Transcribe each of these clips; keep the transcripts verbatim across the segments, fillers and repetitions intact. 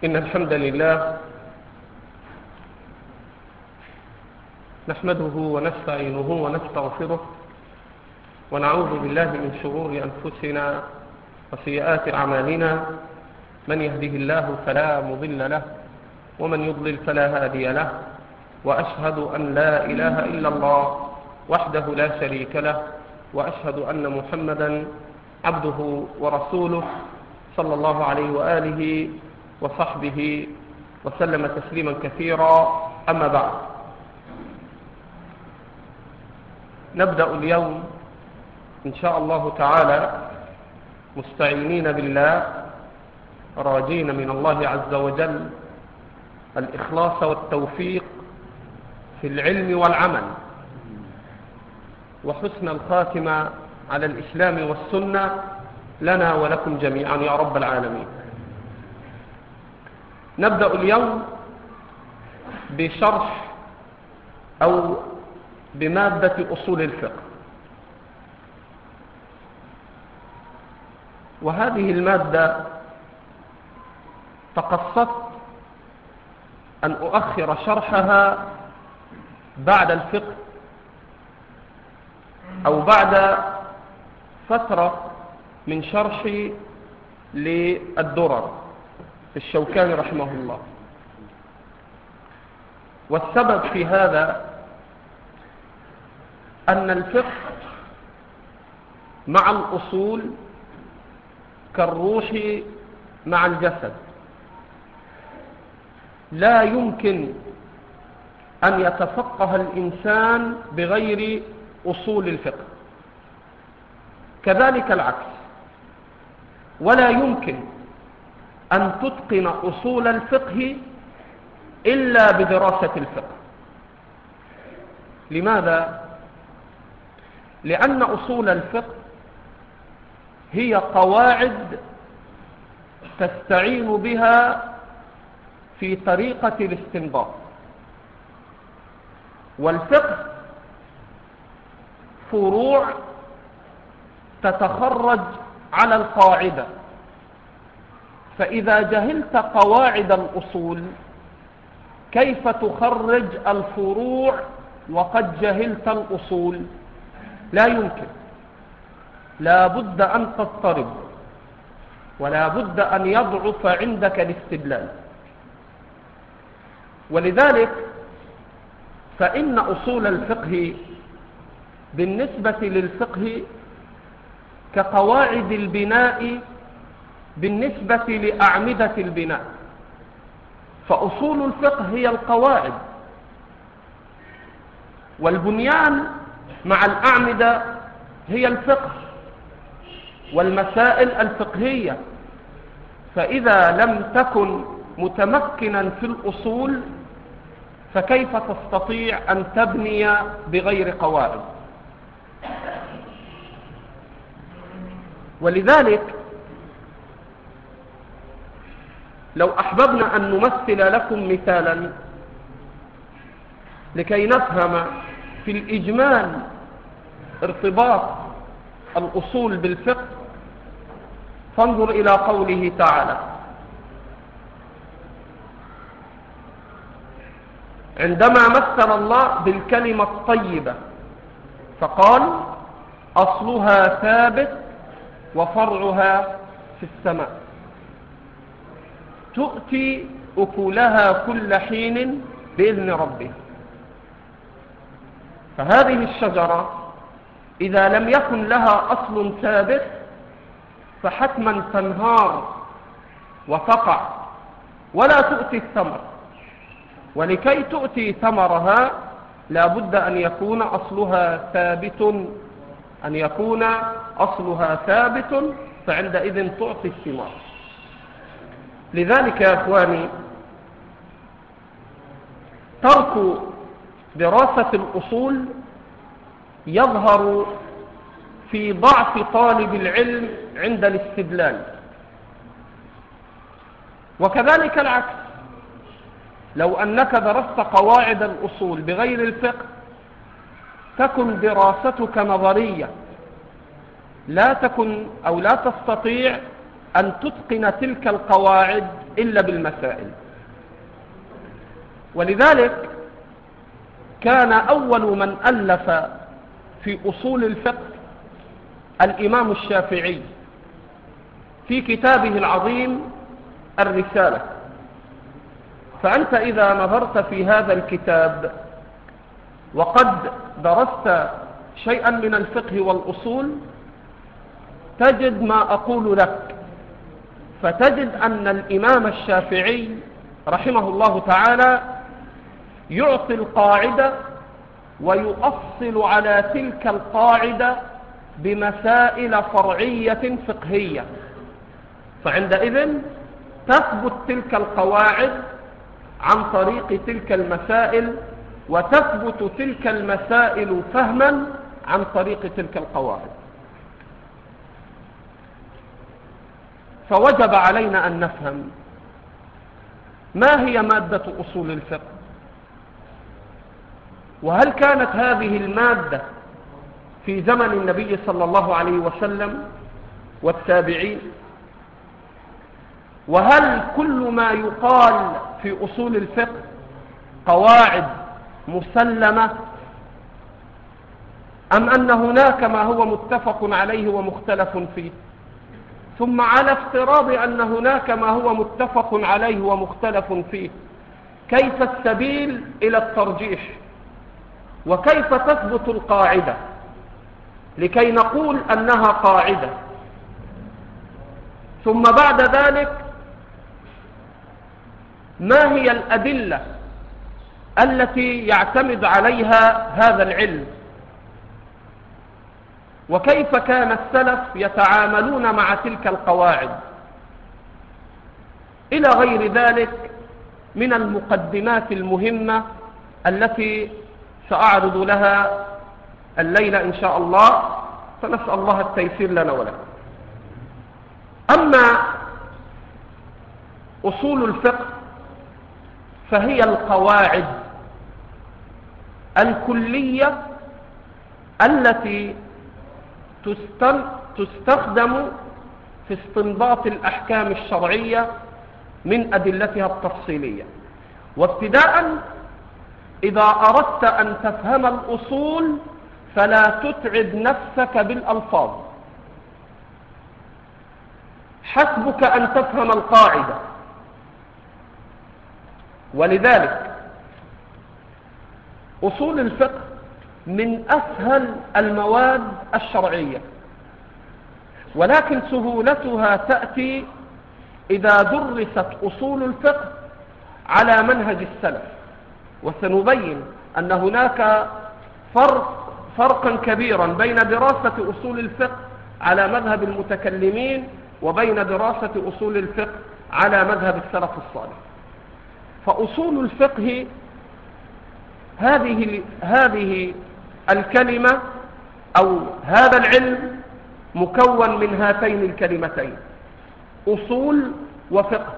إن الحمد لله نحمده ونستعينه ونستغفره ونعوذ بالله من شرور أنفسنا وسيئات أعمالنا. من يهده الله فلا مضل له ومن يضلل فلا هادي له، وأشهد أن لا إله إلا الله وحده لا شريك له، وأشهد أن محمدا عبده ورسوله صلى الله عليه وآله وصحبه وسلم تسليما كثيرا. أما بعد، نبدأ اليوم إن شاء الله تعالى مستعينين بالله، راجين من الله عز وجل الإخلاص والتوفيق في العلم والعمل، وحسن الخاتمة على الإسلام والسنة لنا ولكم جميعا يا رب العالمين. نبدأ اليوم بشرح أو بمادة أصول الفقه، وهذه المادة تقصدت أن أؤخر شرحها بعد الفقه أو بعد فترة من شرحي للدرر الشوكاني رحمه الله. والسبب في هذا أن الفقه مع الأصول كالروح مع الجسد، لا يمكن أن يتفقه الإنسان بغير أصول الفقه، كذلك العكس، ولا يمكن أن تتقن أصول الفقه إلا بدراسة الفقه. لماذا؟ لأن أصول الفقه هي قواعد تستعين بها في طريقة الاستنباط، والفقه فروع تتخرج على القاعدة. فإذا جهلت قواعد الأصول كيف تخرج الفروع وقد جهلت الأصول؟ لا يمكن، لا بد أن تضطرب، ولا بد أن يضعف عندك الاستدلال. ولذلك فإن أصول الفقه بالنسبة للفقه كقواعد البناء بالنسبة لأعمدة البناء، فأصول الفقه هي القواعد، والبنيان مع الأعمدة هي الفقه والمسائل الفقهية. فإذا لم تكن متمكنا في الأصول فكيف تستطيع أن تبني بغير قواعد؟ ولذلك لو أحببنا أن نمثل لكم مثالا لكي نفهم في الإجمال ارتباط الأصول بالفقه، فانظر إلى قوله تعالى عندما مثل الله بالكلمة الطيبة فقال أصلها ثابت وفرعها في السماء تؤتي أكلها كل حين بإذن ربها. فهذه الشجرة إذا لم يكن لها أصل ثابت فحتما تنهار وتقع ولا تؤتي الثمر، ولكي تؤتي ثمرها لا بد أن يكون أصلها ثابت أن يكون أصلها ثابت فعندئذ تعطي الثمار. لذلك يا أخواني ترك دراسة الأصول يظهر في ضعف طالب العلم عند الاستدلال، وكذلك العكس. لو أنك درست قواعد الأصول بغير الفقه تكن دراستك نظرية، لا تكن أو لا تستطيع أن تتقن تلك القواعد إلا بالمسائل. ولذلك كان أول من ألف في أصول الفقه الإمام الشافعي في كتابه العظيم الرسالة. فأنت إذا نظرت في هذا الكتاب وقد درست شيئا من الفقه والأصول تجد ما أقول لك، فتجد أن الإمام الشافعي رحمه الله تعالى يعطي القاعدة ويؤصل على تلك القاعدة بمسائل فرعية فقهية، فعندئذ تثبت تلك القواعد عن طريق تلك المسائل، وتثبت تلك المسائل فهما عن طريق تلك القواعد. فوجب علينا أن نفهم ما هي مادة أصول الفقه، وهل كانت هذه المادة في زمن النبي صلى الله عليه وسلم والتابعين، وهل كل ما يقال في أصول الفقه قواعد مسلمة، أم أن هناك ما هو متفق عليه ومختلف فيه؟ ثم على افتراض أن هناك ما هو متفق عليه ومختلف فيه، كيف السبيل إلى الترجيح؟ وكيف تثبت القاعدة لكي نقول أنها قاعدة؟ ثم بعد ذلك ما هي الأدلة التي يعتمد عليها هذا العلم؟ وكيف كان السلف يتعاملون مع تلك القواعد؟ إلى غير ذلك من المقدمات المهمة التي سأعرض لها الليلة إن شاء الله، فنسأل الله التيسير لنا ولكم. أما أصول الفقه فهي القواعد الكلية التي تستخدم في استنباط الأحكام الشرعية من أدلتها التفصيلية. وابتداء إذا أردت أن تفهم الأصول فلا تتعب نفسك بالألفاظ، حسبك أن تفهم القاعدة. ولذلك أصول الفقه من أسهل المواد الشرعية، ولكن سهولتها تأتي إذا درست أصول الفقه على منهج السلف. وسنبين أن هناك فرق فرقا كبيرا بين دراسة أصول الفقه على مذهب المتكلمين وبين دراسة أصول الفقه على مذهب السلف الصالح. فأصول الفقه هذه هذه الكلمة أو هذا العلم مكون من هاتين الكلمتين، أصول وفقه.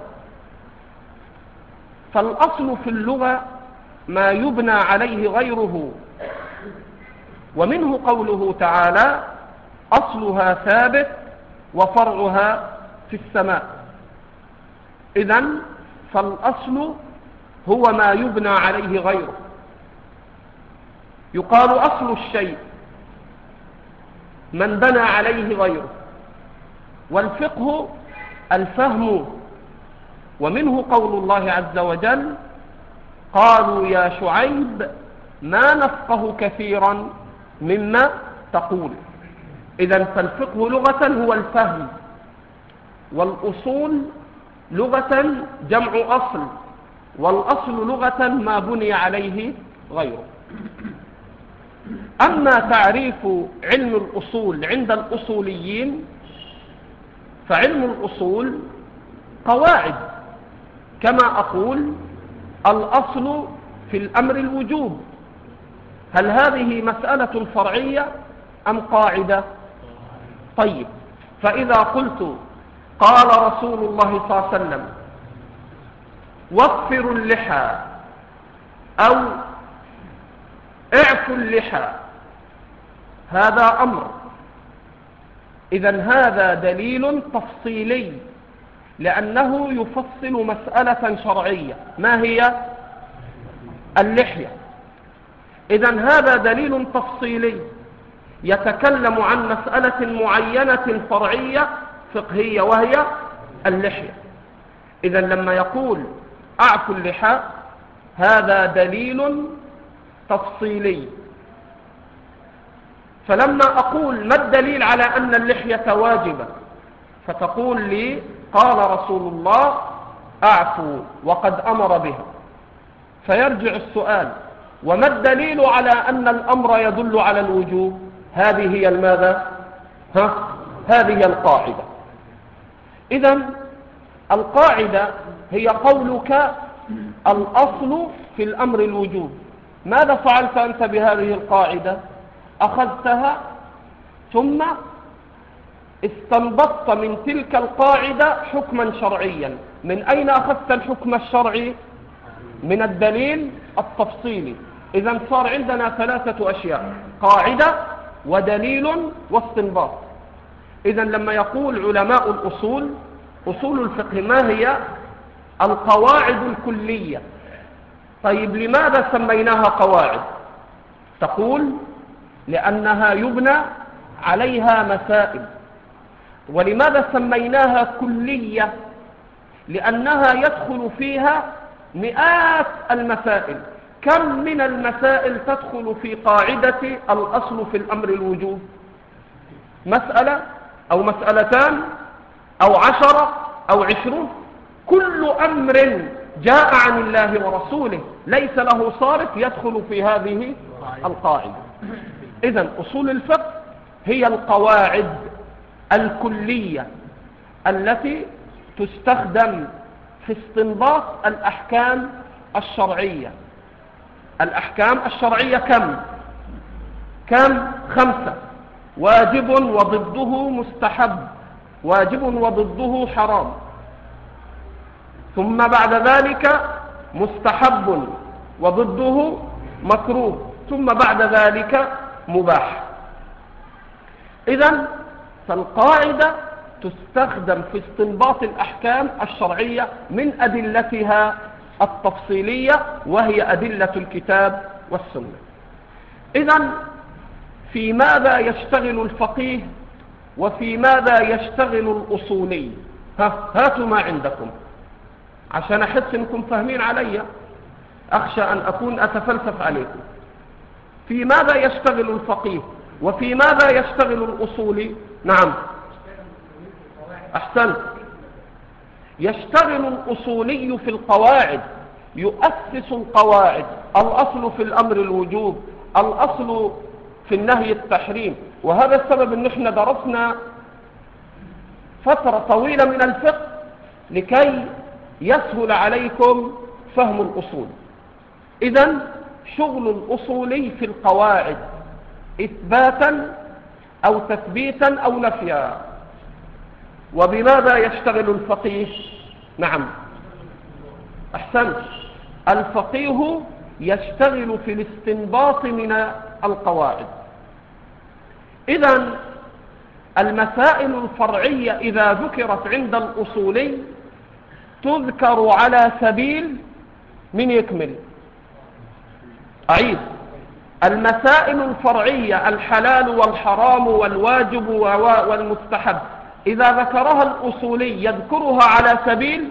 فالأصل في اللغة ما يبنى عليه غيره، ومنه قوله تعالى أصلها ثابت وفرعها في السماء. إذن فالأصل هو ما يبنى عليه غيره. يقال أصل الشيء من بنى عليه غيره. والفقه الفهم، ومنه قول الله عز وجل قالوا يا شعيب ما نفقه كثيرا مما تقول. إذن فالفقه لغة هو الفهم، والأصول لغة جمع أصل، والأصل لغة ما بني عليه غيره. أما تعريف علم الأصول عند الأصوليين فعلم الأصول قواعد، كما أقول الأصل في الأمر الوجوب. هل هذه مسألة فرعية أم قاعدة؟ طيب، فإذا قلت قال رسول الله صلى الله عليه وسلم وفروا اللحى أو اعفوا اللحى، هذا أمر. إذن هذا دليل تفصيلي لأنه يفصل مسألة شرعية. ما هي؟ اللحية. إذن هذا دليل تفصيلي يتكلم عن مسألة معينة فرعية فقهية وهي اللحية. إذن لما يقول أعفوا اللحى هذا دليل تفصيلي. فلما أقول ما الدليل على أن اللحية واجبة فتقول لي قال رسول الله أعفوا وقد أمر بها، فيرجع السؤال وما الدليل على أن الأمر يدل على الوجوب؟ هذه هي الماذا؟ ها؟ هذه هي القاعدة. إذن القاعدة هي قولك الأصل في الأمر الوجوب. ماذا فعلت أنت بهذه القاعدة؟ أخذتها ثم استنبطت من تلك القاعدة حكما شرعيا. من أين أخذت الحكم الشرعي؟ من الدليل التفصيلي. إذن صار عندنا ثلاثة أشياء: قاعدة ودليل واستنباط. إذن لما يقول علماء الأصول أصول الفقه ما هي؟ القواعد الكلية. طيب لماذا سميناها قواعد؟ تقول لأنها يبنى عليها مسائل. ولماذا سميناها كلية؟ لأنها يدخل فيها مئات المسائل. كم من المسائل تدخل في قاعدة الأصل في الأمر الوجوب؟ مسألة أو مسألتان أو عشرة أو عشرون. كل أمر جاء عن الله ورسوله ليس له صارف يدخل في هذه القاعدة. إذن أصول الفقه هي القواعد الكلية التي تستخدم في استنباط الأحكام الشرعية. الأحكام الشرعية كم؟ كم؟ خمسة: واجب وضده مستحب، واجب وضده حرام، ثم بعد ذلك مستحب وضده مكروه، ثم بعد ذلك مباح. إذن فالقاعدة تستخدم في استنباط الأحكام الشرعية من أدلتها التفصيلية وهي أدلة الكتاب والسنة. إذن في ماذا يشتغل الفقيه وفي ماذا يشتغل الأصولي؟ ها هاتوا ما عندكم عشان أحس أنكم فاهمين علي، أخشى أن أكون أتفلسف عليكم. في ماذا يشتغل الفقيه وفي ماذا يشتغل الأصولي؟ نعم أحسنت. يشتغل الأصولي في القواعد، يؤسس القواعد. الأصل في الأمر الوجوب، الأصل في النهي التحريم. وهذا السبب أن احنا درسنا فترة طويلة من الفقه لكي يسهل عليكم فهم الأصول. إذن شغل الأصولي في القواعد إثباتا أو تثبيتا أو نفيا. وبماذا يشتغل الفقيه؟ نعم أحسنت. الفقيه يشتغل في الاستنباط من القواعد. إذن المسائل الفرعية إذا ذكرت عند الأصولي تذكر على سبيل من يكمل أعيد. المسائل الفرعية الحلال والحرام والواجب والمستحب إذا ذكرها الأصولي يذكرها على سبيل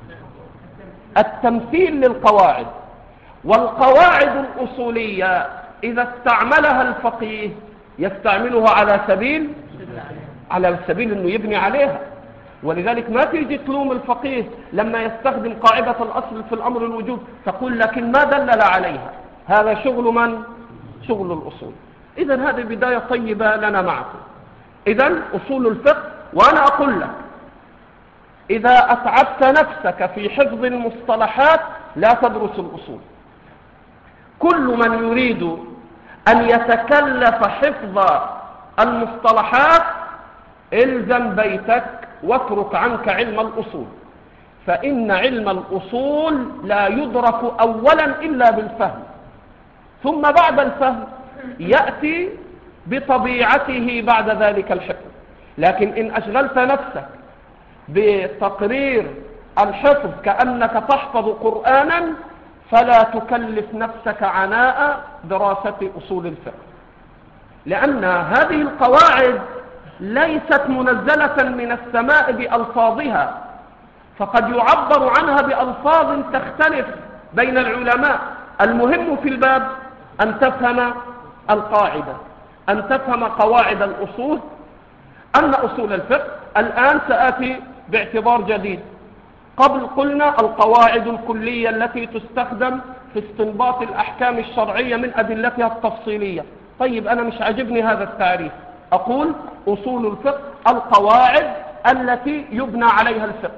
التمثيل للقواعد. والقواعد الأصولية إذا استعملها الفقيه يستعملها على سبيل على سبيل أنه يبني عليها. ولذلك ما تيجي تلوم الفقيه لما يستخدم قاعدة الأصل في الأمر الوجوب، تقول لكن ما دلل عليها. هذا شغل من؟ شغل الأصول. إذن هذه بداية طيبة لنا معكم. إذن أصول الفقه. وأنا أقول لك إذا أتعبت نفسك في حفظ المصطلحات لا تدرس الأصول. كل من يريد أن يتكلف حفظ المصطلحات الزم بيتك واترك عنك علم الأصول، فإن علم الأصول لا يدرك أولا إلا بالفهم، ثم بعد الفهم يأتي بطبيعته بعد ذلك الحفظ. لكن إن أشغلت نفسك بتقرير الحفظ كأنك تحفظ قرآنا، فلا تكلف نفسك عناء دراسة أصول الفقه، لأن هذه القواعد ليست منزلة من السماء بألفاظها، فقد يعبر عنها بألفاظ تختلف بين العلماء. المهم في الباب أن تفهم القاعدة، أن تفهم قواعد الأصول، أن أصول الفقه. الآن سآتي باعتبار جديد. قبل قلنا القواعد الكلية التي تستخدم في استنباط الأحكام الشرعية من أدلتها التفصيلية. طيب أنا مش عاجبني هذا التعريف، أقول أصول الفقه القواعد التي يبنى عليها الفقه.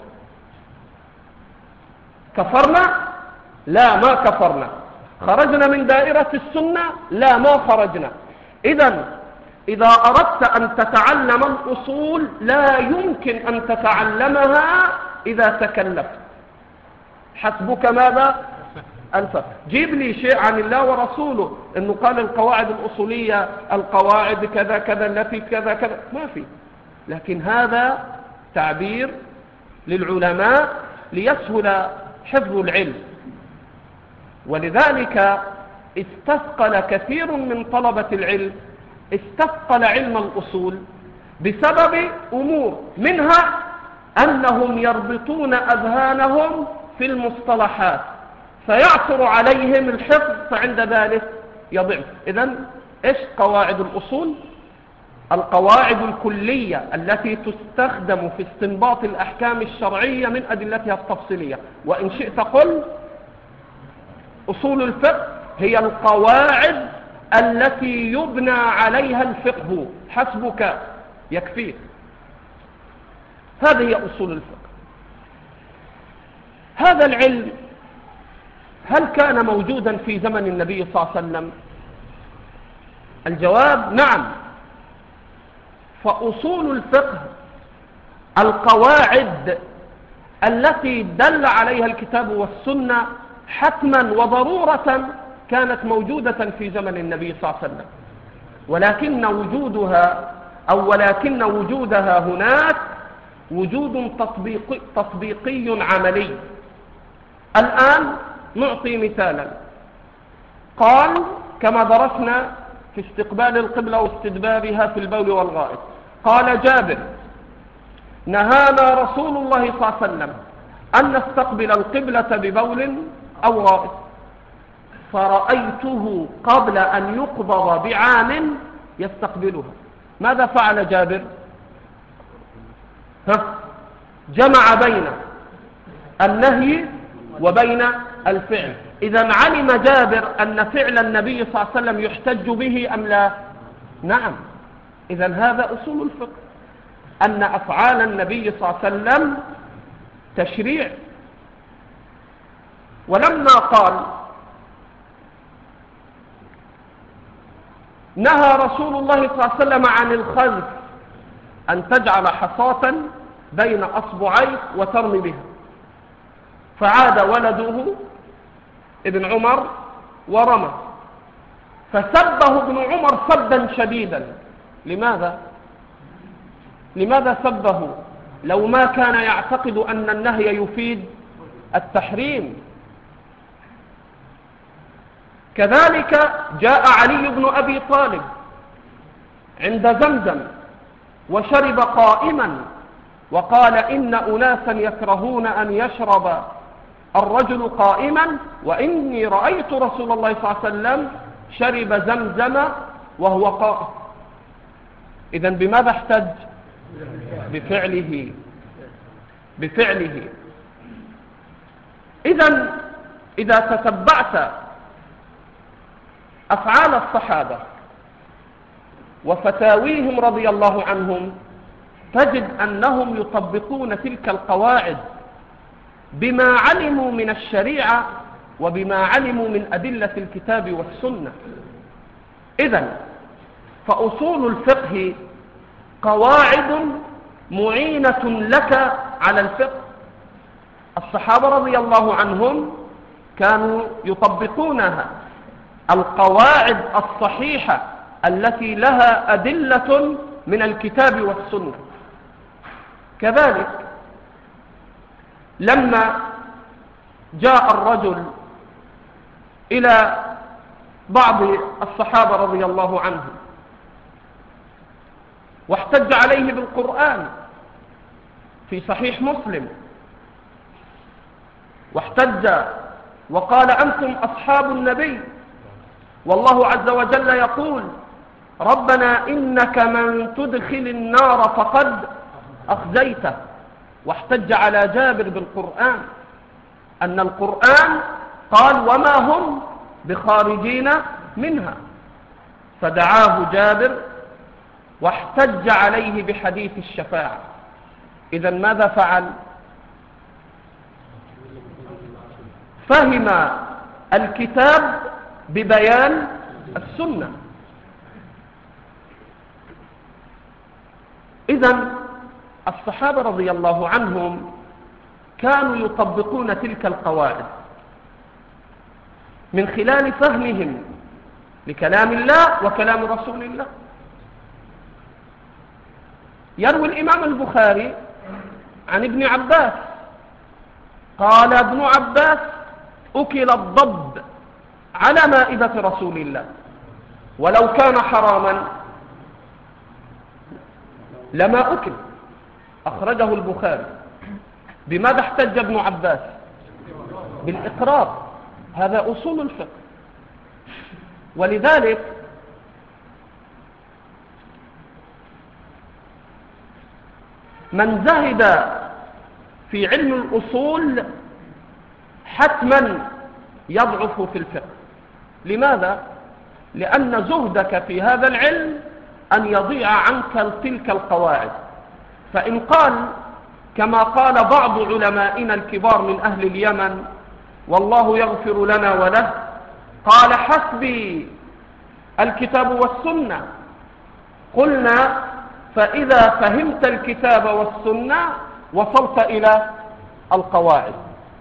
كفرنا؟ لا، ما كفرنا. خرجنا من دائرة السنة؟ لا، ما خرجنا. إذن إذا أردت أن تتعلم الأصول لا يمكن أن تتعلمها إذا تكلفت. حسبك ماذا؟ الفقه. جيب لي شيء عن الله ورسوله إنه قال القواعد الأصولية القواعد كذا كذا التي كذا كذا، ما في. لكن هذا تعبير للعلماء ليسهل حفظ العلم، ولذلك استثقل كثير من طلبة العلم استثقل علم الأصول بسبب أمور، منها أنهم يربطون أذهانهم في المصطلحات فيعثر عليهم الحفظ، فعند ذلك يضعف. إذن إيش قواعد الأصول؟ القواعد الكلية التي تستخدم في استنباط الأحكام الشرعية من أدلتها التفصيلية. وإن شئت قل أصول الفقه هي القواعد التي يبنى عليها الفقه. حسبك، يكفيك. هذه هي أصول الفقه. هذا العلم هل كان موجودا في زمن النبي صلى الله عليه وسلم؟ الجواب نعم. فأصول الفقه القواعد التي دل عليها الكتاب والسنة حتما وضرورة كانت موجودة في زمن النبي صلى الله عليه وسلم، ولكن وجودها أو ولكن وجودها هناك وجود تطبيقي, تطبيقي عملي. الآن نعطي مثالا. قال كما درسنا في استقبال القبلة واستدبارها في البول والغائط، قال جابر نهانا رسول الله صلى الله عليه وسلم أن نستقبل القبلة ببول أو غائط، فرأيته قبل أن يقبض بعام يستقبلها. ماذا فعل جابر؟ ها؟ جمع بين النهي وبين الفعل. إذا علم جابر أن فعل النبي صلى الله عليه وسلم يحتج به أم لا؟ نعم. إذا هذا أصول الفقه، أن أفعال النبي صلى الله عليه وسلم تشريع. ولما قال نهى رسول الله صلى الله عليه وسلم عن الخلف أن تجعل حصاة بين أصبعيك وترمي بها، فعاد ولده ابن عمر ورمى، فسبه ابن عمر سبا شديدا. لماذا؟ لماذا سبه لو ما كان يعتقد أن النهي يفيد التحريم؟ كذلك جاء علي بن أبي طالب عند زمزم وشرب قائما، وقال إن أناسا يكرهون أن يشرب الرجل قائما، وإني رأيت رسول الله صلى الله عليه وسلم شرب زمزم وهو قائم. إذن بماذا احتج؟ بفعله بفعله إذن إذا تتبعت أفعال الصحابة وفتاويهم رضي الله عنهم تجد أنهم يطبقون تلك القواعد بما علموا من الشريعة وبما علموا من أدلة الكتاب والسنة. إذن فأصول الفقه قواعد معينة لك على الفقه. الصحابة رضي الله عنهم كانوا يطبقونها، القواعد الصحيحة التي لها أدلة من الكتاب والسنة. كذلك لما جاء الرجل إلى بعض الصحابة رضي الله عنهم واحتج عليه بالقرآن في صحيح مسلم، واحتج وقال أنتم أصحاب النبي، والله عز وجل يقول ربنا إنك من تدخل النار فقد أخزيته، واحتج على جابر بالقرآن أن القرآن قال وما هم بخارجين منها، فدعاه جابر واحتج عليه بحديث الشفاعة. إذن ماذا فعل؟ فهم الكتاب ببيان السنة. إذن الصحابة رضي الله عنهم كانوا يطبقون تلك القواعد من خلال فهمهم لكلام الله وكلام رسول الله. يروي الإمام البخاري عن ابن عباس قال ابن عباس أكل الضب على مائدة رسول الله ولو كان حراما لما أكل. أخرجه البخاري. بماذا احتج ابن عباس؟ بالإقرار. هذا أصول الفقه. ولذلك من زهد في علم الأصول حتما يضعف في الفقه. لماذا؟ لأن زهدك في هذا العلم أن يضيع عنك تلك القواعد. فإن قال كما قال بعض علمائنا الكبار من أهل اليمن والله يغفر لنا وله، قال حسبي الكتاب والسنة، قلنا فإذا فهمت الكتاب والسنة وصلت إلى القواعد.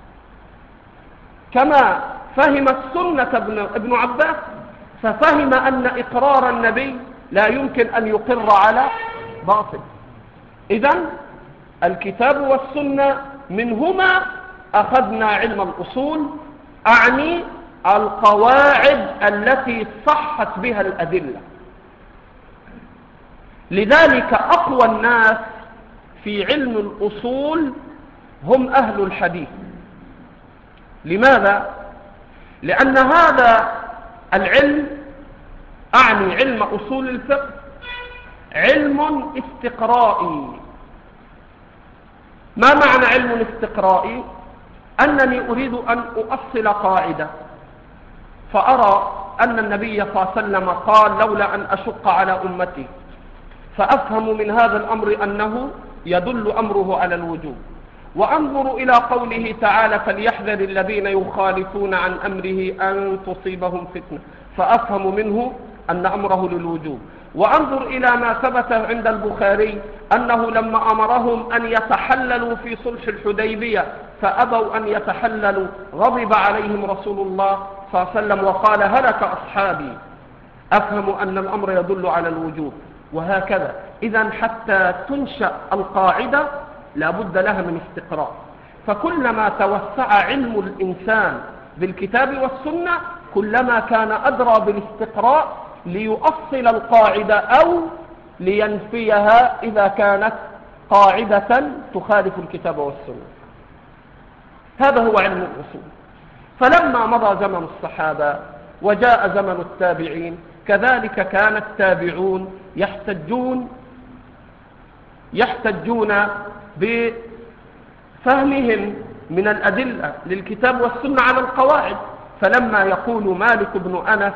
كما فهم السنة ابن عباس ففهم أن إقرار النبي لا يمكن أن يقر على باطل. إذن الكتاب والسنة منهما أخذنا علم الأصول، أعني القواعد التي صحت بها الأدلة. لذلك أقوى الناس في علم الأصول هم أهل الحديث. لماذا؟ لأن هذا العلم، أعني علم أصول الفقه، علم استقرائي. ما معنى علم استقرائي؟ أنني أريد أن أؤصل قاعدة فأرى أن النبي صلى الله عليه وسلم قال لولا أن أشق على أمتي، فأفهم من هذا الأمر أنه يدل أمره على الوجوب، وأنظر إلى قوله تعالى فليحذر الذين يخالفون عن أمره أن تصيبهم فتنة، فأفهم منه أن أمره للوجوب، وأنظر إلى ما ثبت عند البخاري أنه لما أمرهم أن يتحللوا في صلح الحديبية فأبوا أن يتحللوا غضب عليهم رسول الله صلى الله عليه وسلم وقال هلك أصحابي، أفهم أن الأمر يدل على الوجوب. وهكذا. إذن حتى تنشأ القاعدة لا بد لها من استقراء. فكلما توسع علم الإنسان بالكتاب والسنة كلما كان أدرى بالاستقراء ليؤصل القاعدة أو لينفيها إذا كانت قاعدة تخالف الكتاب والسنة. هذا هو علم الأصول. فلما مضى زمن الصحابة وجاء زمن التابعين كذلك كان التابعون يحتجون يحتجون بفهمهم من الأدلة للكتاب والسنة على القواعد. فلما يقول مالك بن أنس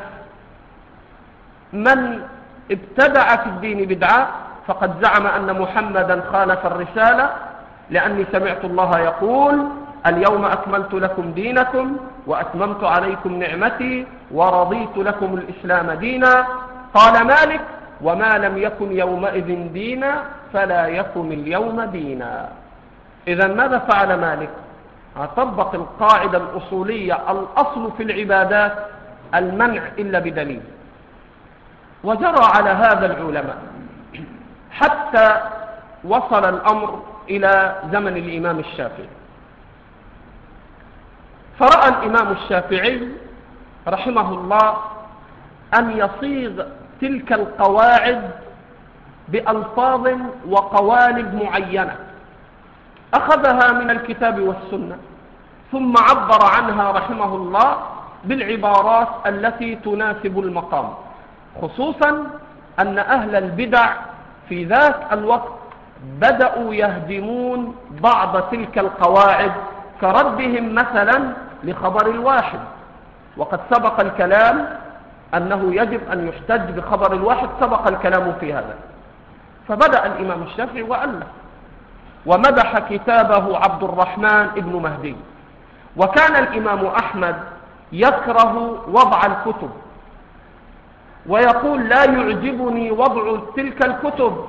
من ابتدع في الدين بدعة فقد زعم أن محمدا خالف الرسالة، لأني سمعت الله يقول اليوم أكملت لكم دينكم وأتممت عليكم نعمتي ورضيت لكم الإسلام دينا. قال مالك وما لم يكن يومئذ دينا فلا يكن اليوم دينا. إذا ماذا فعل مالك؟ طبق القاعدة الأصولية الأصل في العبادات المنع إلا بدليل. وجرى على هذا العلماء حتى وصل الأمر إلى زمن الإمام الشافعي. فرأى الإمام الشافعي رحمه الله أن يصيغ تلك القواعد بألفاظ وقوالب معينة أخذها من الكتاب والسنة، ثم عبر عنها رحمه الله بالعبارات التي تناسب المقام، خصوصا أن أهل البدع في ذاك الوقت بدأوا يهدمون بعض تلك القواعد كردهم مثلا لخبر الواحد، وقد سبق الكلام أنه يجب أن يحتج بخبر الواحد، سبق الكلام في هذا. فبدأ الإمام الشافعي وألف ومدح كتابه عبد الرحمن ابن مهدي. وكان الإمام أحمد يكره وضع الكتب ويقول لا يعجبني وضع تلك الكتب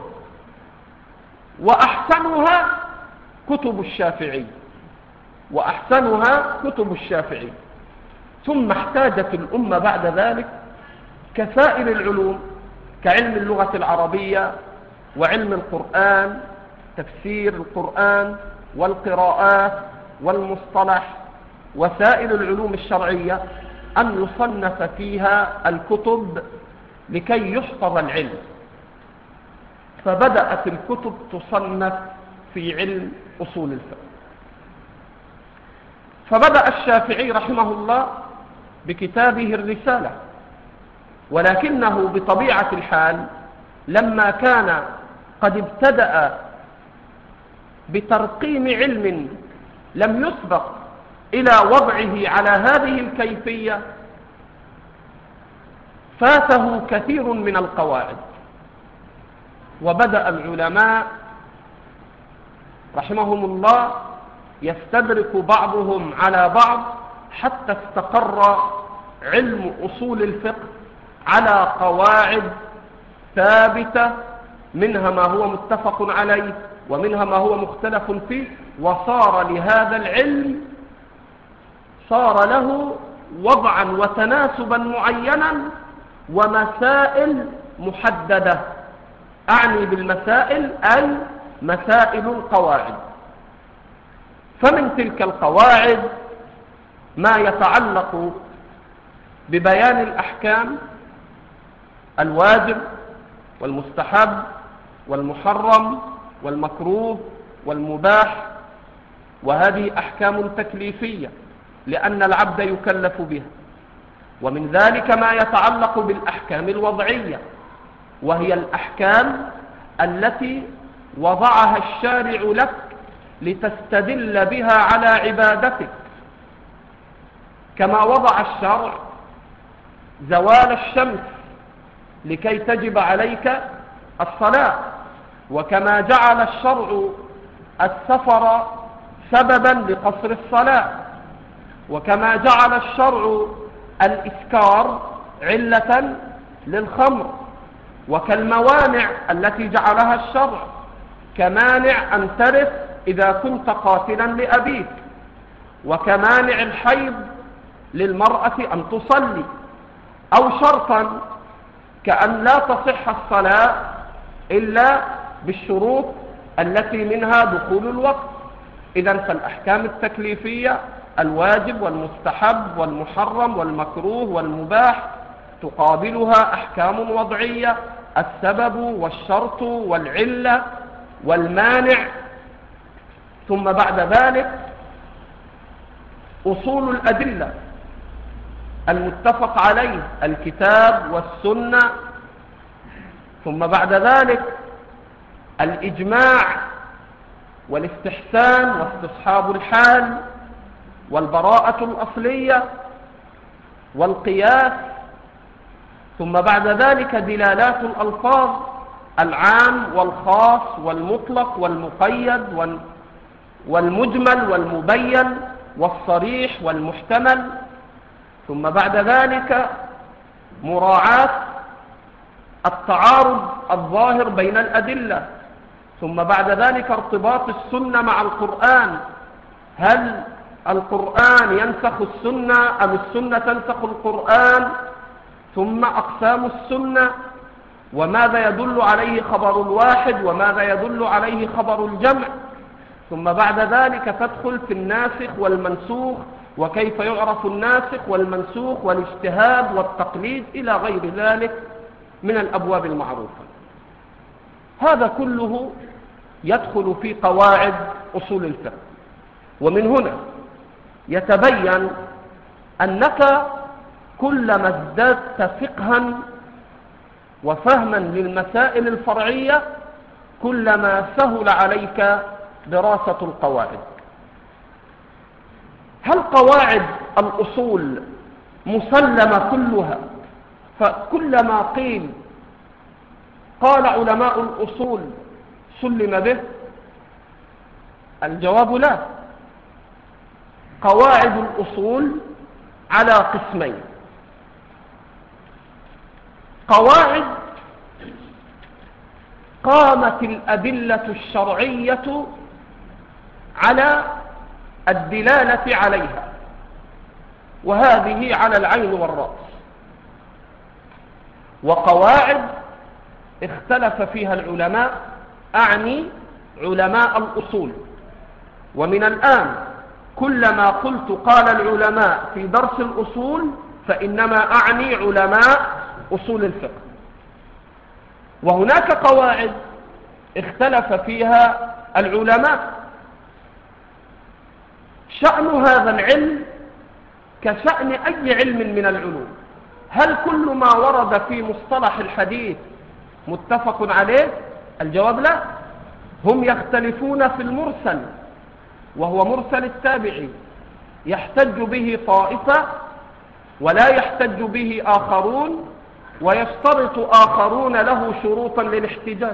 وأحسنها كتب الشافعي وأحسنها كتب الشافعي. ثم احتاجت الأمة بعد ذلك كسائر العلوم كعلم اللغة العربية وعلم القرآن، تفسير القرآن والقراءات والمصطلح وسائر العلوم الشرعية، أن يصنف فيها الكتب لكي يحفظ العلم. فبدأت الكتب تصنف في علم أصول الفقه. فبدأ الشافعي رحمه الله بكتابه الرسالة، ولكنه بطبيعة الحال لما كان قد ابتدأ بترقيم علم لم يسبق إلى وضعه على هذه الكيفية فاته كثير من القواعد. وبدأ العلماء رحمهم الله يستدرك بعضهم على بعض حتى استقر علم أصول الفقه على قواعد ثابتة، منها ما هو متفق عليه ومنها ما هو مختلف فيه، وصار لهذا العلم صار له وضعا وتناسبا معينا ومسائل محددة. أعني بالمسائل أي مسائل القواعد. فمن تلك القواعد ما يتعلق ببيان الأحكام، الواجب والمستحب والمحرم والمكروه والمباح، وهذه أحكام تكليفية لأن العبد يكلف بها. ومن ذلك ما يتعلق بالأحكام الوضعية، وهي الأحكام التي وضعها الشارع لك لتستدل بها على عبادتك، كما وضع الشرع زوال الشمس لكي تجب عليك الصلاة، وكما جعل الشرع السفر سببا لقصر الصلاة، وكما جعل الشرع الإسكار علة للخمر، وكالموانع التي جعلها الشرع كمانع أن ترث إذا كنت قاتلا لأبيك، وكمانع الحيض للمرأة أن تصلي، أو شرطا كأن لا تصح الصلاة إلا بالشروط التي منها دخول الوقت. إذن فالأحكام التكليفية الواجب والمستحب والمحرم والمكروه والمباح تقابلها أحكام وضعية، السبب والشرط والعلة والمانع. ثم بعد ذلك أصول الأدلة المتفق عليه الكتاب والسنة. ثم بعد ذلك الإجماع والاستحسان واستصحاب الحال والبراءة الأصلية والقياس. ثم بعد ذلك دلالات الألفاظ، العام والخاص والمطلق والمقيد والمجمل والمبين والصريح والمحتمل. ثم بعد ذلك مراعاة التعارض الظاهر بين الأدلة. ثم بعد ذلك ارتباط السنة مع القرآن، هل القرآن ينسخ السنة أم السنة تنسخ القرآن؟ ثم أقسام السنة، وماذا يدل عليه خبر الواحد وماذا يدل عليه خبر الجمع. ثم بعد ذلك تدخل في الناسخ والمنسوخ وكيف يعرف الناسخ والمنسوخ والاجتهاد والتقليد إلى غير ذلك من الأبواب المعروفة. هذا كله يدخل في قواعد أصول الفقه. ومن هنا يتبين أنك كلما ازددت فقها وفهما للمسائل الفرعية كلما سهل عليك دراسة القواعد. هل قواعد الأصول مسلمة كلها؟ فكلما قيل قال علماء الأصول سلم به؟ الجواب لا. قواعد الأصول على قسمين: قواعد قامت الأدلة الشرعية على الدلالة عليها، وهذه على العين والرأس، وقواعد اختلف فيها العلماء، أعني علماء الأصول. ومن الآن كلما قلت قال العلماء في درس الأصول فإنما أعني علماء أصول الفقه. وهناك قواعد اختلف فيها العلماء. شأن هذا العلم كشأن أي علم من العلوم. هل كل ما ورد في مصطلح الحديث متفق عليه؟ الجواب لا. هم يختلفون في المرسل، وهو مرسل التابعي، يحتج به طائفة ولا يحتج به آخرون، ويشترط آخرون له شروطا للاحتجاج.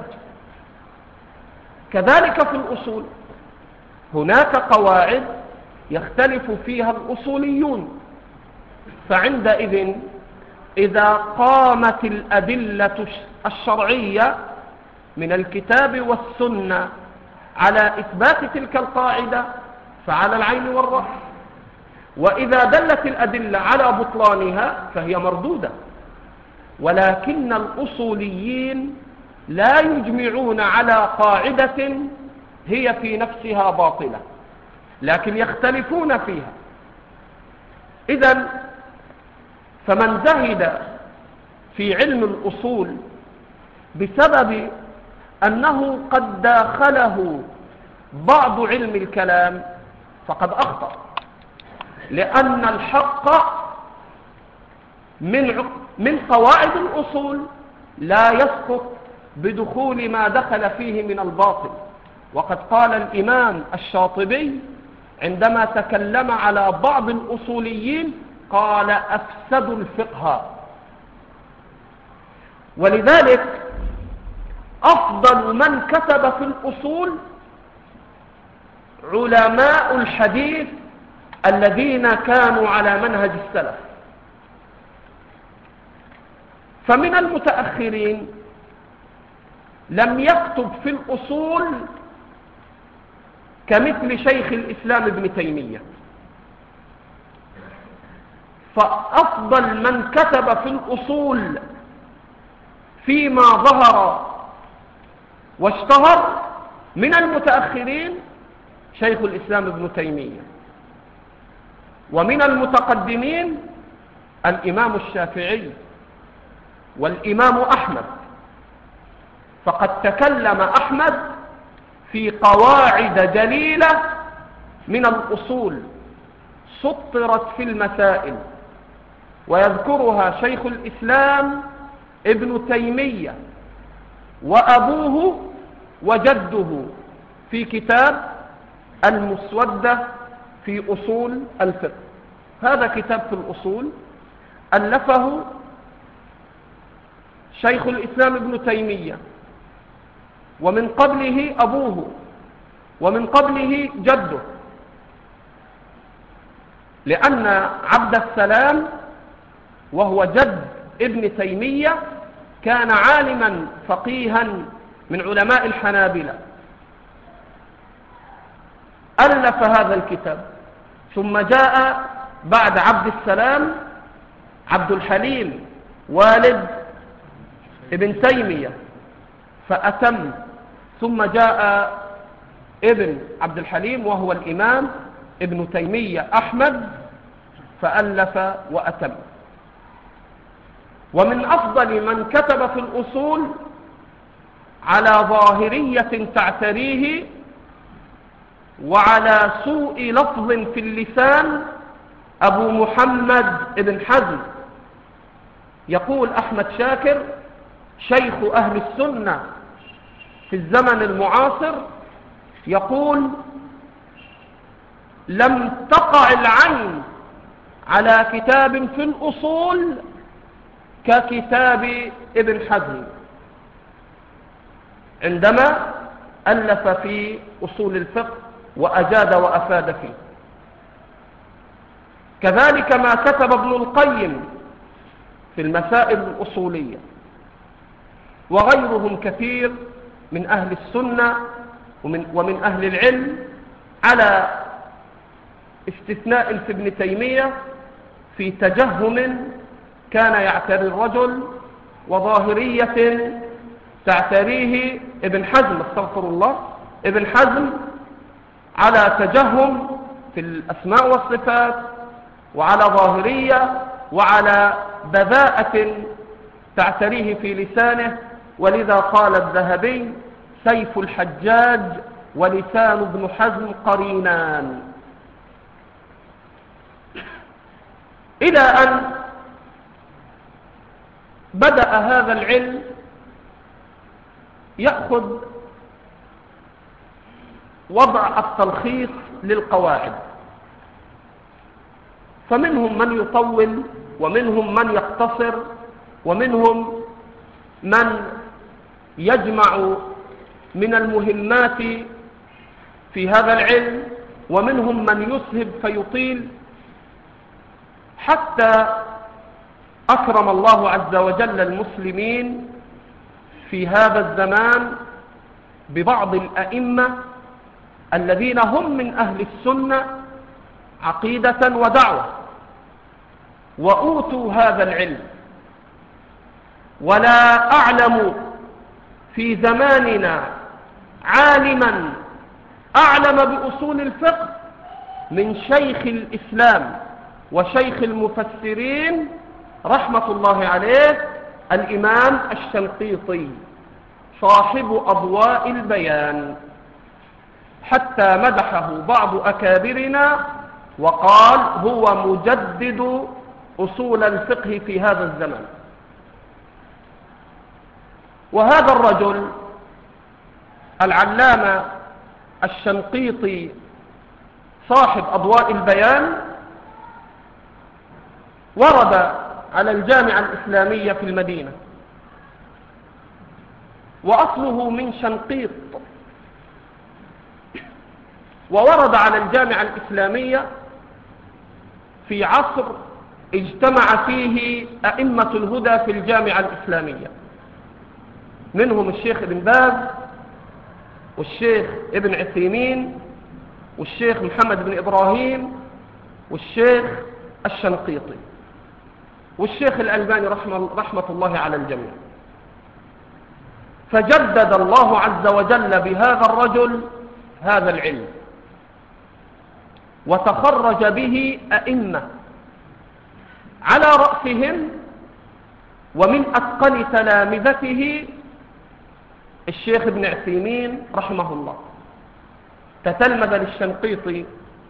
كذلك في الأصول هناك قواعد يختلف فيها الأصوليون، فعندئذ إذا قامت الأدلة الشرعية من الكتاب والسنة على إثبات تلك القاعدة فعلى العين والرأس، وإذا دلت الأدلة على بطلانها فهي مردودة. ولكن الأصوليين لا يجمعون على قاعدة هي في نفسها باطلة، لكن يختلفون فيها. إذن فمن زهد في علم الأصول بسبب أنه قد داخله بعض علم الكلام فقد أخطأ، لأن الحق من من قواعد الأصول لا يسقط بدخول ما دخل فيه من الباطل. وقد قال الإمام الشاطبي عندما تكلم على بعض الأصوليين قال أفسدوا الفقه. ولذلك أفضل من كتب في الأصول علماء الحديث الذين كانوا على منهج السلف. فمن المتأخرين لم يكتب في الأصول كمثل شيخ الإسلام ابن تيمية. فأفضل من كتب في الأصول فيما ظهر واشتهر من المتأخرين شيخ الإسلام ابن تيمية، ومن المتقدمين الإمام الشافعي والإمام أحمد. فقد تكلم أحمد في قواعد جليلة من الأصول سطرت في المسائل، ويذكرها شيخ الإسلام ابن تيمية وأبوه وجده في كتاب المسودة في أصول الفقه. هذا كتاب في الأصول ألفه شيخ الإسلام ابن تيمية، ومن قبله أبوه، ومن قبله جده، لأن عبد السلام وهو جد ابن تيمية كان عالما فقيها من علماء الحنابلة، ألف هذا الكتاب. ثم جاء بعد عبد السلام عبد الحليم والد ابن تيمية فأتم، ثم جاء ابن عبد الحليم وهو الإمام ابن تيمية أحمد فألف وأتم. ومن أفضل من كتب في الأصول على ظاهرية تعتريه وعلى سوء لفظ في اللسان أبو محمد ابن حزم. يقول أحمد شاكر شيخ أهل السنة في الزمن المعاصر، يقول: لم تقع العين على كتاب في الأصول ككتاب ابن حزم عندما ألف في أصول الفقه وأجاد وأفاد فيه. كذلك ما كتب ابن القيم في المسائل الأصولية، وغيرهم كثير من أهل السنة ومن, ومن أهل العلم، على استثناء في ابن تيمية في تجهم كان يعتري الرجل وظاهرية تعتريه ابن حزم، استغفر الله، ابن حزم على تجهم في الأسماء والصفات، وعلى ظاهرية، وعلى بذاءة تعتريه في لسانه. ولذا قال الذهبي: سيف الحجاج ولسان ابن حزم قرينان. إلى أن بدأ هذا العلم يأخذ وضع التلخيص للقواعد، فمنهم من يطول ومنهم من يقتصر ومنهم من يجمع من المهمات في هذا العلم ومنهم من يسهب فيطيل، حتى أكرم الله عز وجل المسلمين في هذا الزمان ببعض الأئمة الذين هم من أهل السنة عقيدة ودعوة، وأوتوا هذا العلم. ولا أعلم في زماننا عالما أعلم بأصول الفقه من شيخ الإسلام وشيخ المفسرين رحمة الله عليه الإمام الشنقيطي صاحب أضواء البيان، حتى مدحه بعض أكابرنا وقال: هو مجدد أصول الفقه في هذا الزمن. وهذا الرجل العلامة الشنقيطي صاحب أضواء البيان ورد على الجامعة الإسلامية في المدينة، وأصله من شنقيط، وورد على الجامعة الإسلامية في عصر اجتمع فيه أئمة الهدى في الجامعة الإسلامية، منهم الشيخ ابن باز والشيخ ابن عثيمين والشيخ محمد بن إبراهيم والشيخ الشنقيطي والشيخ الألباني رحمة, رحمة الله على الجميع. فجدد الله عز وجل بهذا الرجل هذا العلم، وتخرج به أئمة على رأسهم ومن أتقن تلامذته الشيخ ابن عثيمين رحمه الله، تتلمذ للشنقيطي.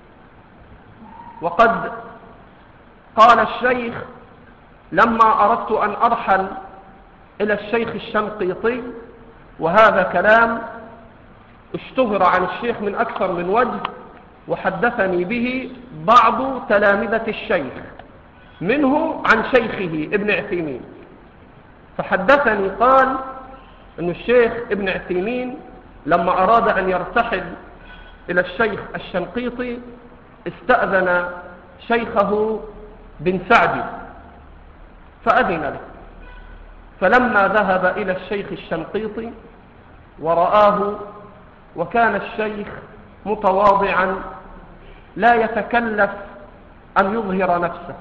وقد قال الشيخ: لما أردت أن أرحل إلى الشيخ الشنقيطي، وهذا كلام اشتهر عن الشيخ من أكثر من وجه، وحدثني به بعض تلامذة الشيخ منه عن شيخه ابن عثيمين، فحدثني قال أن الشيخ ابن عثيمين لما أراد أن يرتحل إلى الشيخ الشنقيطي استأذن شيخه بن سعدي فأذن له، فلما ذهب إلى الشيخ الشنقيطي ورآه وكان الشيخ متواضعا لا يتكلف أن يظهر نفسه،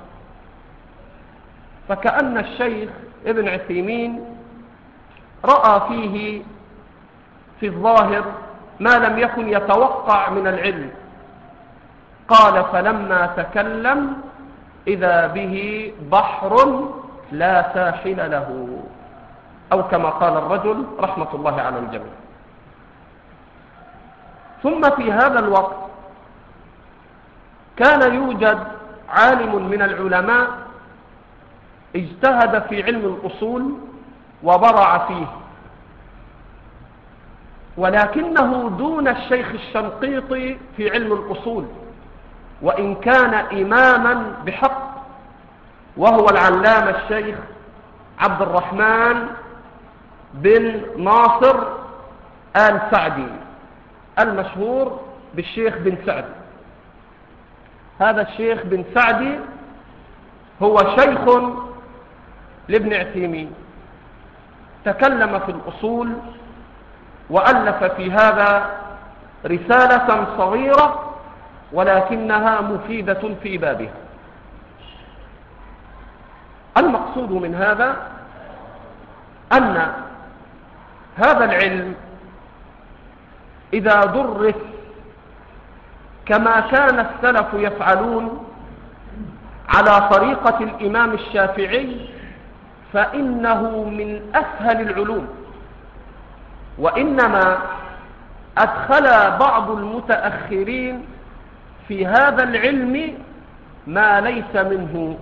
فكأن الشيخ ابن عثيمين رأى فيه في الظاهر ما لم يكن يتوقع من العلم. قال: فلما تكلم إذا به بحر لا ساحل له، أو كما قال الرجل رحمة الله على الجميع. ثم في هذا الوقت كان يوجد عالم من العلماء اجتهد في علم الأصول وبرع فيه، ولكنه دون الشيخ الشنقيطي في علم الأصول، وإن كان إماما بحق، وهو العلامة الشيخ عبد الرحمن بن ناصر آل سعدي المشهور بالشيخ بن سعدي. هذا الشيخ بن سعدي هو شيخ لابن عثيمين، تكلم في الأصول وألف في هذا رسالة صغيرة ولكنها مفيدة في بابها. المقصود من هذا أن هذا العلم إذا درس كما كان السلف يفعلون على طريقة الإمام الشافعي فإنه من أسهل العلوم، وإنما أدخل بعض المتأخرين في هذا العلم ما ليس منه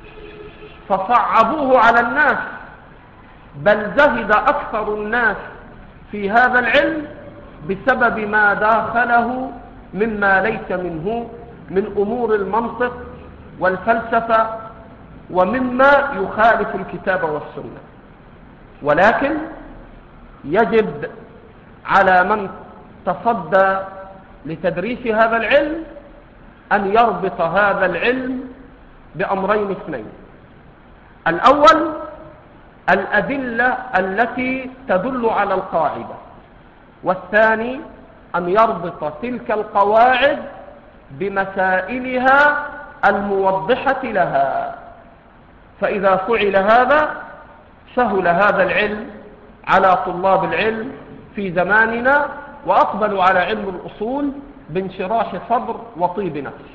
فصعبوه على الناس، بل زهد أكثر الناس في هذا العلم بسبب ما داخله مما ليس منه من أمور المنطق والفلسفة ومما يخالف الكتاب والسنة. ولكن يجب على من تصدى لتدريس هذا العلم أن يربط هذا العلم بأمرين اثنين: الأول الأدلة التي تدل على القاعدة، والثاني أن يربط تلك القواعد بمسائلها الموضحة لها. فإذا فعل هذا سهل هذا العلم على طلاب العلم في زماننا، وأقبلوا على علم الأصول بانشراح صدر وطيب نفس.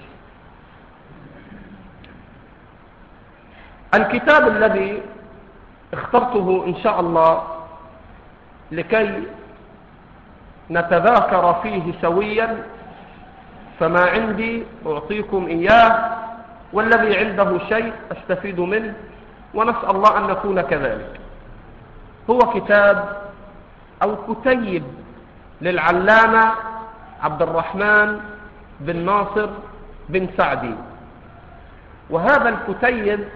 الكتاب الذي اخترته إن شاء الله لكي نتذاكر فيه سويا، فما عندي أعطيكم إياه، والذي عنده شيء أستفيد منه، ونسأل الله أن نكون كذلك. هو كتاب أو كتيب للعلامة عبد الرحمن بن ناصر بن سعدي. وهذا الكتيب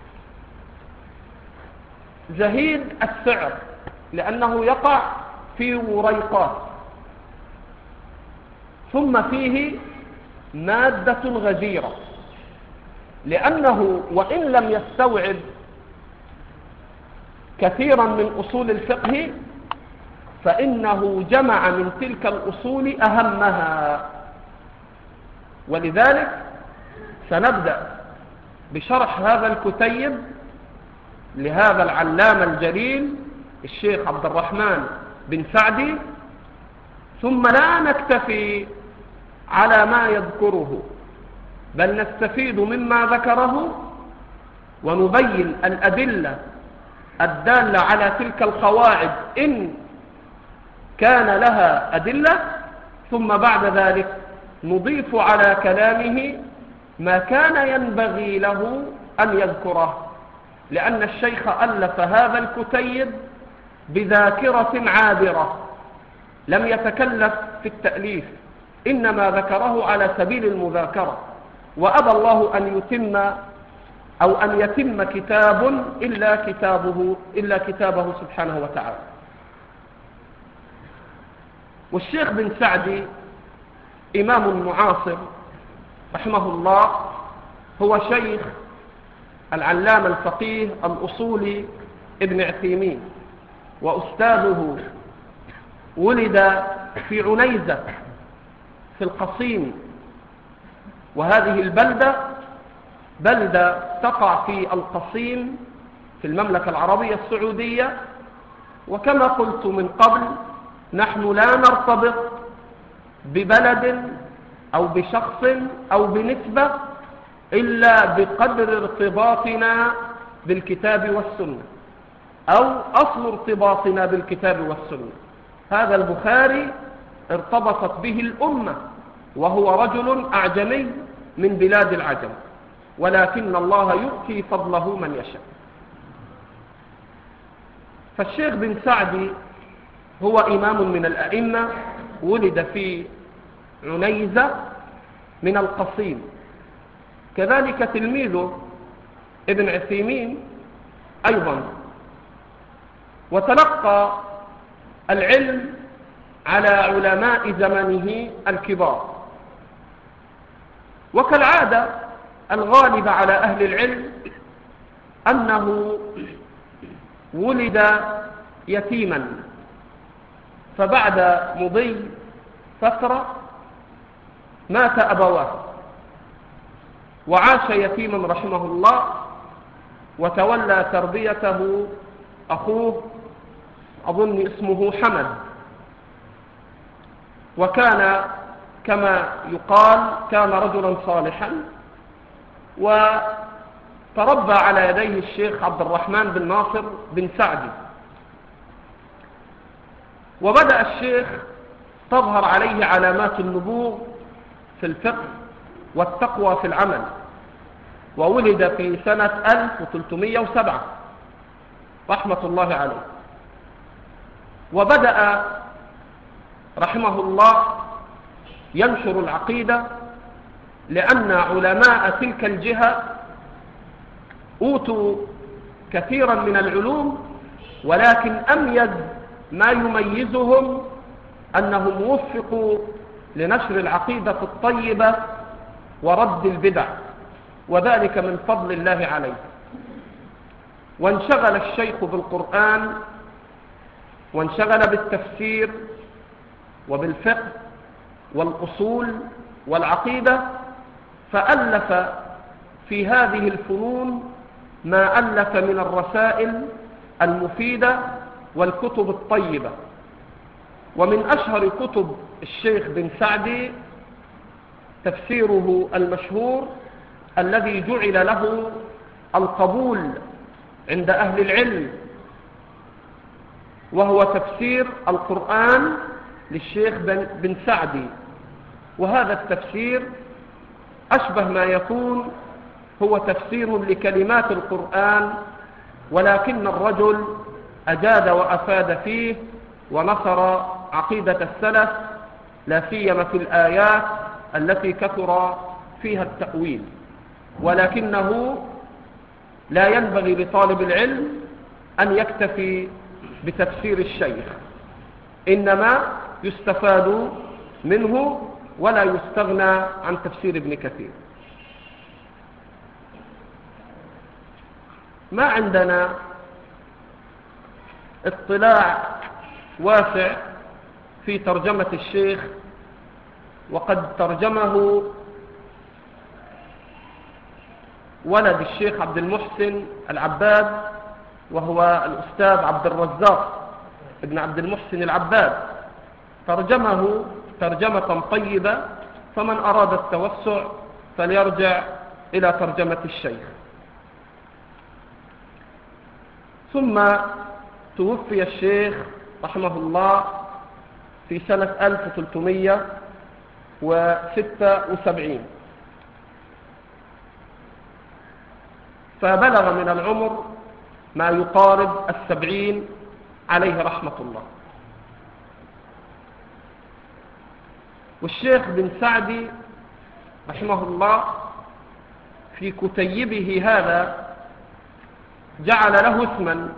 زهيد السعر لأنه يقع في وريقات، ثم فيه مادة غزيرة، لأنه وإن لم يستوعب كثيرا من أصول الفقه فإنه جمع من تلك الأصول أهمها. ولذلك سنبدأ بشرح هذا الكتيب لهذا العلامة الجليل الشيخ عبد الرحمن بن سعدي، ثم لا نكتفي على ما يذكره، بل نستفيد مما ذكره ونبين الأدلة الدالة على تلك القواعد إن كان لها أدلة، ثم بعد ذلك نضيف على كلامه ما كان ينبغي له أن يذكره، لأن الشيخ ألف هذا الكتيب بذاكرة عابرة، لم يتكلف في التأليف، إنما ذكره على سبيل المذاكرة، وأبى الله أن يتم أو أن يتم كتاب إلا كتابه, إلا كتابه سبحانه وتعالى. والشيخ بن سعدي إمام معاصر رحمه الله، هو شيخ العلامة الفقيه الأصولي ابن عثيمين، وأستاذه ولد في عنيزة في القصيم، وهذه البلدة بلدة تقع في القصيم في المملكة العربية السعودية. وكما قلت من قبل نحن لا نرتبط ببلد أو بشخص أو بنسبة، إلا بقدر ارتباطنا بالكتاب والسنة، أو أصل ارتباطنا بالكتاب والسنة. هذا البخاري ارتبطت به الأمة، وهو رجل أعجمي من بلاد العجم، ولكن الله يؤتي فضله من يشاء. فالشيخ بن سعدي هو إمام من الأئمة، ولد في عنيزة من القصيم، كذلك تلميذه ابن عثيمين أيضا، وتلقى العلم على علماء زمنه الكبار. وكالعادة الغالب على أهل العلم أنه ولد يتيما، فبعد مضي فترة مات أبواه، وعاش يتيما رحمه الله، وتولى تربيته أخوه أظن اسمه حمد، وكان كما يقال كان رجلا صالحا، وتربى على يديه الشيخ عبد الرحمن بن ناصر بن سعدي. وبدأ الشيخ تظهر عليه علامات النبوغ في الفقه والتقوى في العمل، وولد في سنة ألف وثلاثمائة وسبعة رحمة الله عليه. وبدأ رحمه الله ينشر العقيدة، لأن علماء تلك الجهة أوتوا كثيرا من العلوم، ولكن أميز ما يميزهم أنهم وفقوا لنشر العقيدة الطيبة ورد البدع، وذلك من فضل الله عليه. وانشغل الشيخ بالقرآن، وانشغل بالتفسير وبالفقه والأصول والعقيدة، فألف في هذه الفنون ما ألف من الرسائل المفيدة والكتب الطيبة. ومن أشهر كتب الشيخ بن سعدي تفسيره المشهور الذي جعل له القبول عند أهل العلم، وهو تفسير القرآن للشيخ بن سعدي. وهذا التفسير أشبه ما يكون هو تفسير لكلمات القرآن، ولكن الرجل أجاد وأفاد فيه ونصر عقيدة السلف، لا سيما في الآيات التي كثر فيها التأويل. ولكنه لا ينبغي لطالب العلم أن يكتفي بتفسير الشيخ، إنما يستفاد منه ولا يستغنى عن تفسير ابن كثير. ما عندنا اطلاع واسع في ترجمة الشيخ، وقد ترجمه ولد الشيخ عبد المحسن العباد، وهو الأستاذ عبد الرزاق ابن عبد المحسن العباد، ترجمه ترجمة طيبة، فمن أراد التوسع فليرجع إلى ترجمة الشيخ. ثم توفي الشيخ رحمه الله في سنة ألف وثلاثمائة وستة وسبعين، فبلغ من العمر ما يقارب السبعين عليه رحمة الله. والشيخ بن سعدي رحمه الله في كتيبه هذا جعل له اسما،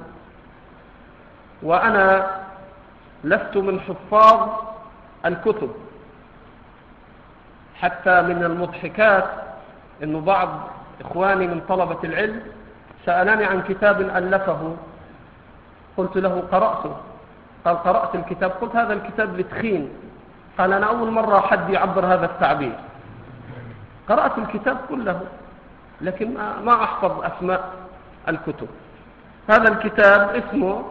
وأنا لست من حفاظ الكتب، حتى من المضحكات أن بعض إخواني من طلبة العلم سألني عن كتاب ألفه، قلت له قرأته، قال قرأت الكتاب، قلت هذا الكتاب لتخين، قال أنا أول مرة حد يعبر هذا التعبير. قرأت الكتاب كله لكن ما أحفظ أسماء الكتب. هذا الكتاب اسمه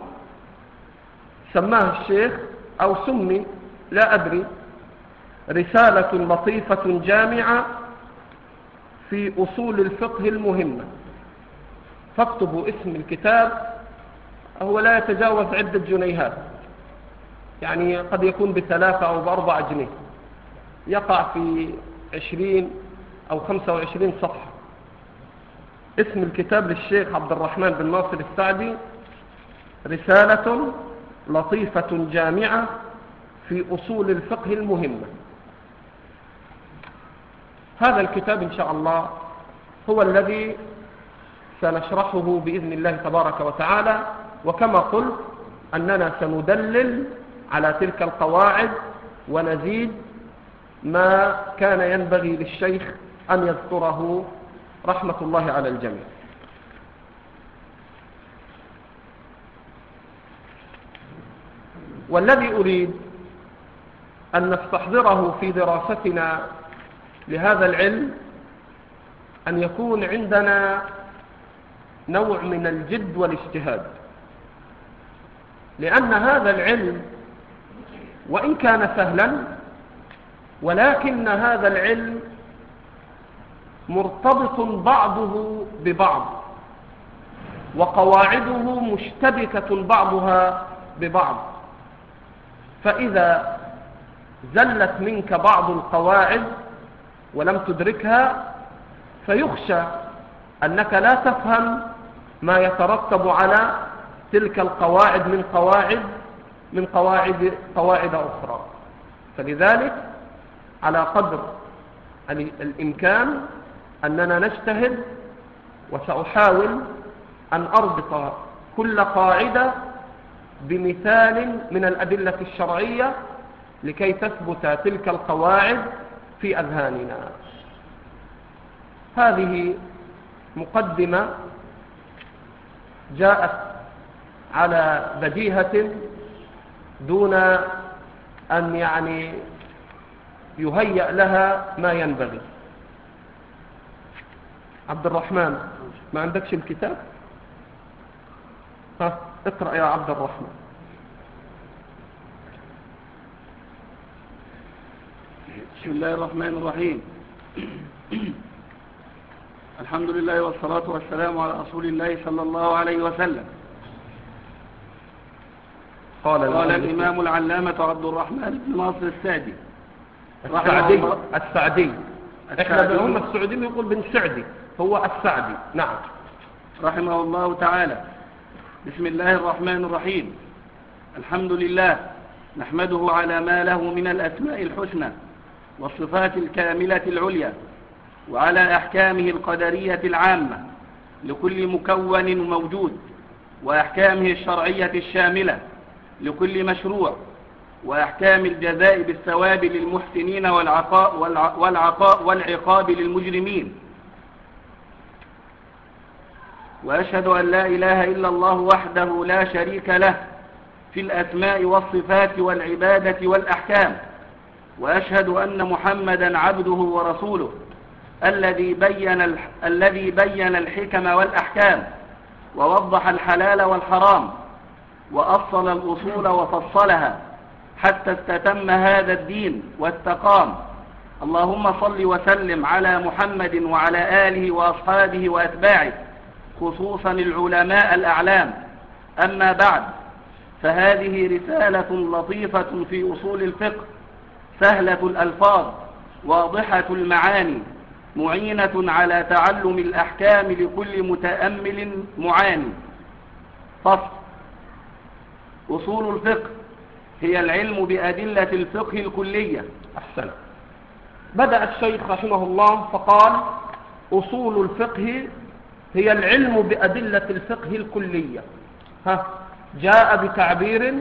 سماه الشيخ أو سمي لا أدري، رسالة لطيفة جامعة في أصول الفقه المهمة. فاكتبوا اسم الكتاب، هو لا يتجاوز عدة جنيهات، يعني قد يكون بثلاثة أو بأربع جنيه، يقع في عشرين أو خمسة وعشرين صفحة. اسم الكتاب للشيخ عبد الرحمن بن ناصر السعدي، رسالة لطيفة جامعة في أصول الفقه المهمة. هذا الكتاب إن شاء الله هو الذي سنشرحه بإذن الله تبارك وتعالى، وكما قلت أننا سندلل على تلك القواعد ونزيد ما كان ينبغي للشيخ أن يذكره رحمة الله على الجميع. والذي أريد أن نستحضره في دراستنا لهذا العلم أن يكون عندنا نوع من الجد والاجتهاد، لأن هذا العلم وإن كان سهلا، ولكن هذا العلم مرتبط بعضه ببعض، وقواعده مشتبكة بعضها ببعض، فإذا زلت منك بعض القواعد ولم تدركها فيخشى أنك لا تفهم ما يترتب على تلك القواعد من قواعد من قواعد قواعد أخرى. فلذلك على قدر الإمكان أننا نجتهد، وسأحاول أن أربط كل قاعدة بمثال من الأدلة الشرعية لكي تثبت تلك القواعد في أذهاننا. هذه مقدمة جاءت على بديهة دون أن يعني يهيأ لها ما ينبغي. عبد الرحمن، ما عندكش الكتاب؟ ها، اقرأ يا عبد الرحمن. بسم الله الرحمن الرحيم. الحمد لله والصلاة والسلام على رسول الله صلى الله عليه وسلم. قال, قال الإمام العلامة عبد الرحمن بن ناصر السعدي السعدي السعدي احنا بنقول السعودي يقول بن سعدي، هو السعدي. نعم. رحمه الله تعالى. بسم الله الرحمن الرحيم. الحمد لله نحمده على ما له من الأسماء الحسنى والصفات الكاملة العليا، وعلى أحكامه القدرية العامة لكل مكون موجود، وأحكامه الشرعية الشاملة لكل مشروع، وأحكام الجزاء بالثواب للمحسنين والعقاء والعقاء والعقاب للمجرمين. وأشهد أن لا إله إلا الله وحده لا شريك له في الأسماء والصفات والعبادة والأحكام. وأشهد أن محمدا عبده ورسوله الذي بين الح... الذي بين الحكم والأحكام، ووضح الحلال والحرام، وأصل الأصول وفصلها حتى استتم هذا الدين واستقام. اللهم صل وسلم على محمد وعلى آله وأصحابه وأتباعه، خصوصا العلماء الأعلام. أما بعد، فهذه رسالة لطيفة في أصول الفقه، سهلة الألفاظ واضحة المعاني، معينة على تعلم الأحكام لكل متأمل معاني. فصل. أصول الفقه هي العلم بأدلة الفقه الكلية. أحسن. بدأ الشيخ رحمه الله فقال: أصول الفقه هي العلم بأدلة الفقه الكلية. ها، جاء بتعبير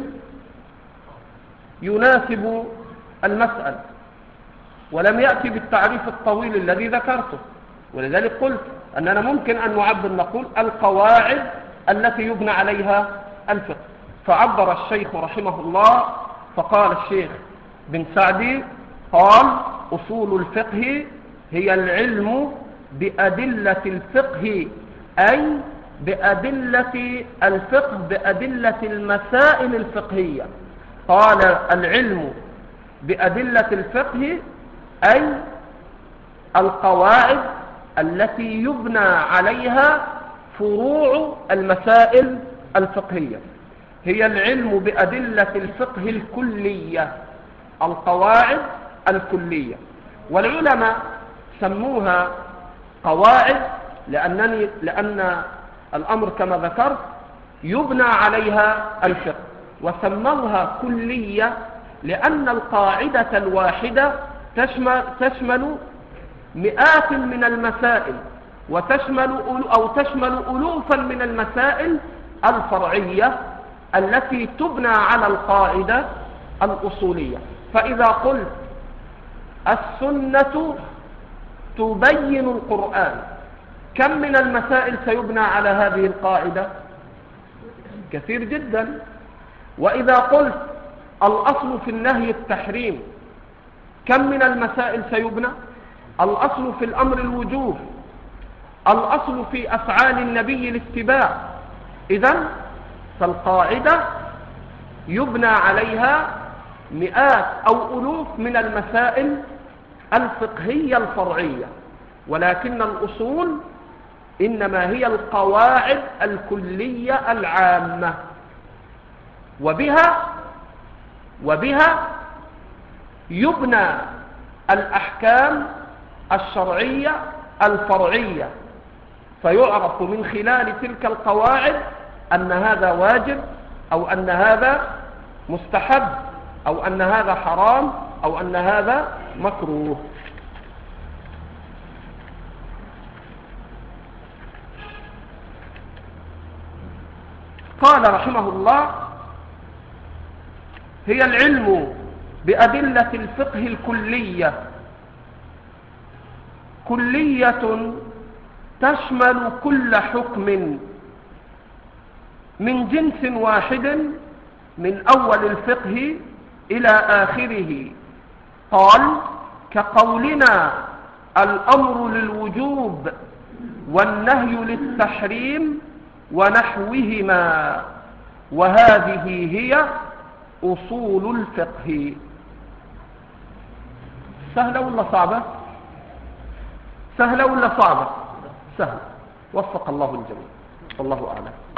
يناسب المسألة، ولم يأتي بالتعريف الطويل الذي ذكرته، ولذلك قلت أننا ممكن أن نعبر نقول القواعد التي يبنى عليها الفقه. فعبر الشيخ رحمه الله فقال الشيخ بن سعدي قال: أصول الفقه هي العلم بأدلة الفقه، أي بأدلة الفقه، بأدلة المسائل الفقهية. قال: العلم بأدلة الفقه أي القواعد التي يبنى عليها فروع المسائل الفقهية. هي العلم بأدلة الفقه الكلية، القواعد الكلية. والعلماء سموها قواعد لأنني لأن الأمر كما ذكرت يبنى عليها الفقه، وسموها كلية لأن القاعدة الواحدة تشمل, تشمل مئات من المسائل، وتشمل أو تشمل ألوفا من المسائل الفرعية التي تبنى على القاعدة الأصولية. فإذا قلت السنة تبين القرآن، كم من المسائل سيبنى على هذه القاعدة؟ كثير جدا. وإذا قلت الأصل في النهي التحريم، كم من المسائل سيبنى؟ الأصل في الأمر الوجوب، الأصل في أفعال النبي الاتباع. إذن فالقاعدة يبنى عليها مئات أو ألوف من المسائل الفقهية الفرعية، ولكن الأصول إنما هي القواعد الكلية العامة، وبها وبها يبنى الأحكام الشرعية الفرعية، فيعرف من خلال تلك القواعد أن هذا واجب، أو أن هذا مستحب، أو أن هذا حرام، أو أن هذا مكروه. قال رحمه الله: هي العلم بأدلة الفقه الكلية، كلية تشمل كل حكم من جنس واحد من أول الفقه إلى آخره. قال: كقولنا الأمر للوجوب والنهي للتحريم ونحوهما، وهذه هي أصول الفقه. سهلة ولا صعبة؟ سهلة ولا صعبة؟ سهلة. وفق الله الجميع، والله أعلم.